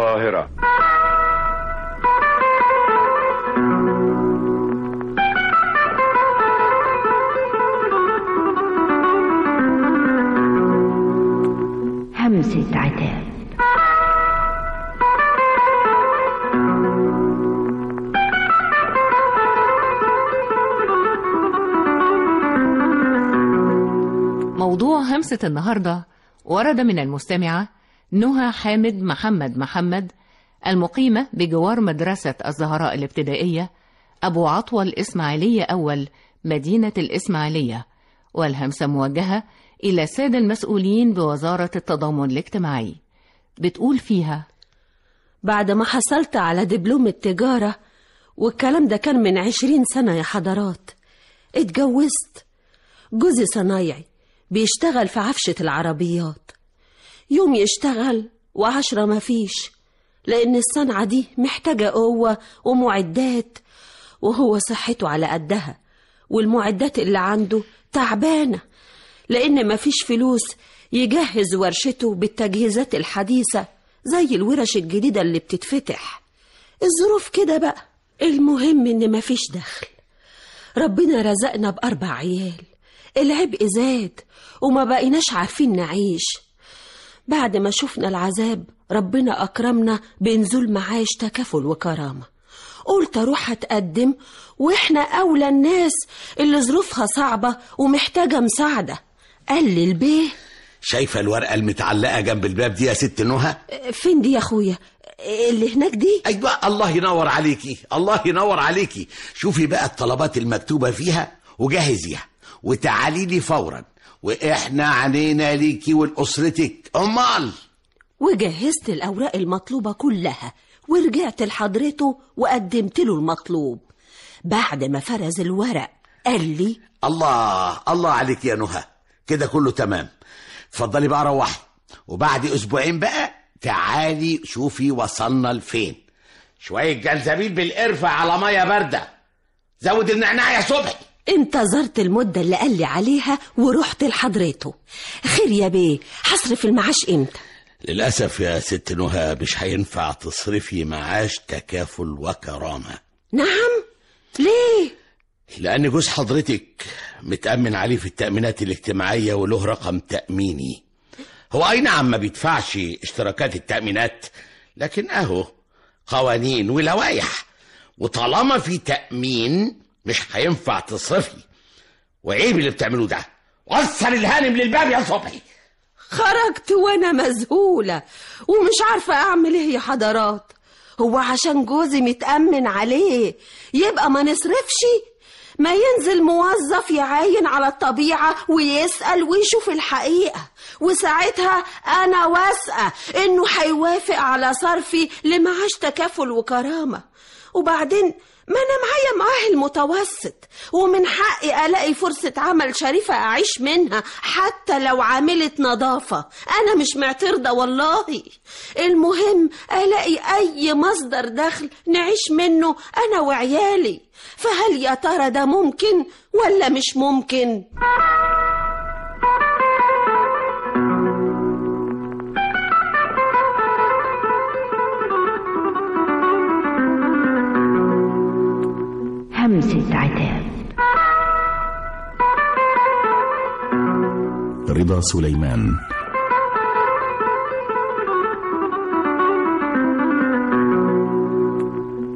القاهرة. همسة عتاب. موضوع همسة النهاردة ورد من المستمعة نهى حامد محمد المقيمة بجوار مدرسة الزهراء الابتدائية أبو عطوة الإسماعيلية أول مدينة الإسماعيلية، والهمسة موجهة إلى السادة المسؤولين بوزارة التضامن الاجتماعي. بتقول فيها: بعد ما حصلت على دبلوم التجارة، والكلام ده كان من 20 سنة يا حضرات، اتجوزت. جوزي صنايعي بيشتغل في عفشة العربيات، يوم يشتغل و10 مفيش، لأن الصنعة دي محتاجة قوة ومعدات، وهو صحته على قدها، والمعدات اللي عنده تعبانة، لأن مفيش فلوس يجهز ورشته بالتجهيزات الحديثة زي الورش الجديدة اللي بتتفتح. الظروف كده بقى. المهم إن مفيش دخل. ربنا رزقنا ب4 عيال، العبء زاد وما بقيناش عارفين نعيش. بعد ما شفنا العذاب ربنا أكرمنا بنزول معاش تكافل وكرامة. قلت أروح أتقدم، وإحنا أولى الناس اللي ظروفها صعبة ومحتاجة مساعدة. قال لي البيه: شايفة الورقة المتعلقة جنب الباب دي يا ست نهى؟ فين دي يا أخويا؟ اللي هناك دي؟ أيوة، الله ينور عليكي، الله ينور عليكي. شوفي بقى الطلبات المكتوبة فيها وجهزيها وتعالي لي فورا، وإحنا عنينا ليكي ولأسرتك. أمال وجهزت الأوراق المطلوبة كلها ورجعت لحضرته وقدمت له المطلوب. بعد ما فرز الورق قال لي: الله عليك يا نهى، كده كله تمام. اتفضلي بقى روحي، وبعد أسبوعين بقى تعالي شوفي وصلنا لفين. شوية جلزبيل بالقرفة على مية باردة، زود النعناع يا صبحي. انتظرت المدة اللي قال لي عليها ورحت لحضرته. خير يا بيه، هصرف المعاش امتى؟ للأسف يا ست نهى مش هينفع تصرفي معاش تكافل وكرامة. نعم؟ ليه؟ لأن جوز حضرتك متأمن عليه في التأمينات الاجتماعية وله رقم تأميني. هو أي نعم ما بيدفعش اشتراكات التأمينات، لكن أهو قوانين ولوائح، وطالما في تأمين مش هينفع تصرفي. وعيب اللي بتعملوه ده. وصل الهانم للباب يا صبحي. خرجت وانا مذهولة ومش عارفة اعمل ايه يا حضرات. هو عشان جوزي متأمن عليه يبقى ما نصرفش؟ ما ينزل موظف يعاين على الطبيعة ويسأل ويشوف الحقيقة، وساعتها أنا واثقة إنه هيوافق على صرفي لمعاش تكافل وكرامة. وبعدين ما أنا معاه المتوسط، ومن حقي ألاقي فرصة عمل شريفة أعيش منها حتى لو عاملة نظافة. أنا مش معترضة والله، المهم ألاقي أي مصدر دخل نعيش منه أنا وعيالي. فهل يا ترى ده ممكن ولا مش ممكن؟ همسة عتاب. رضا سليمان.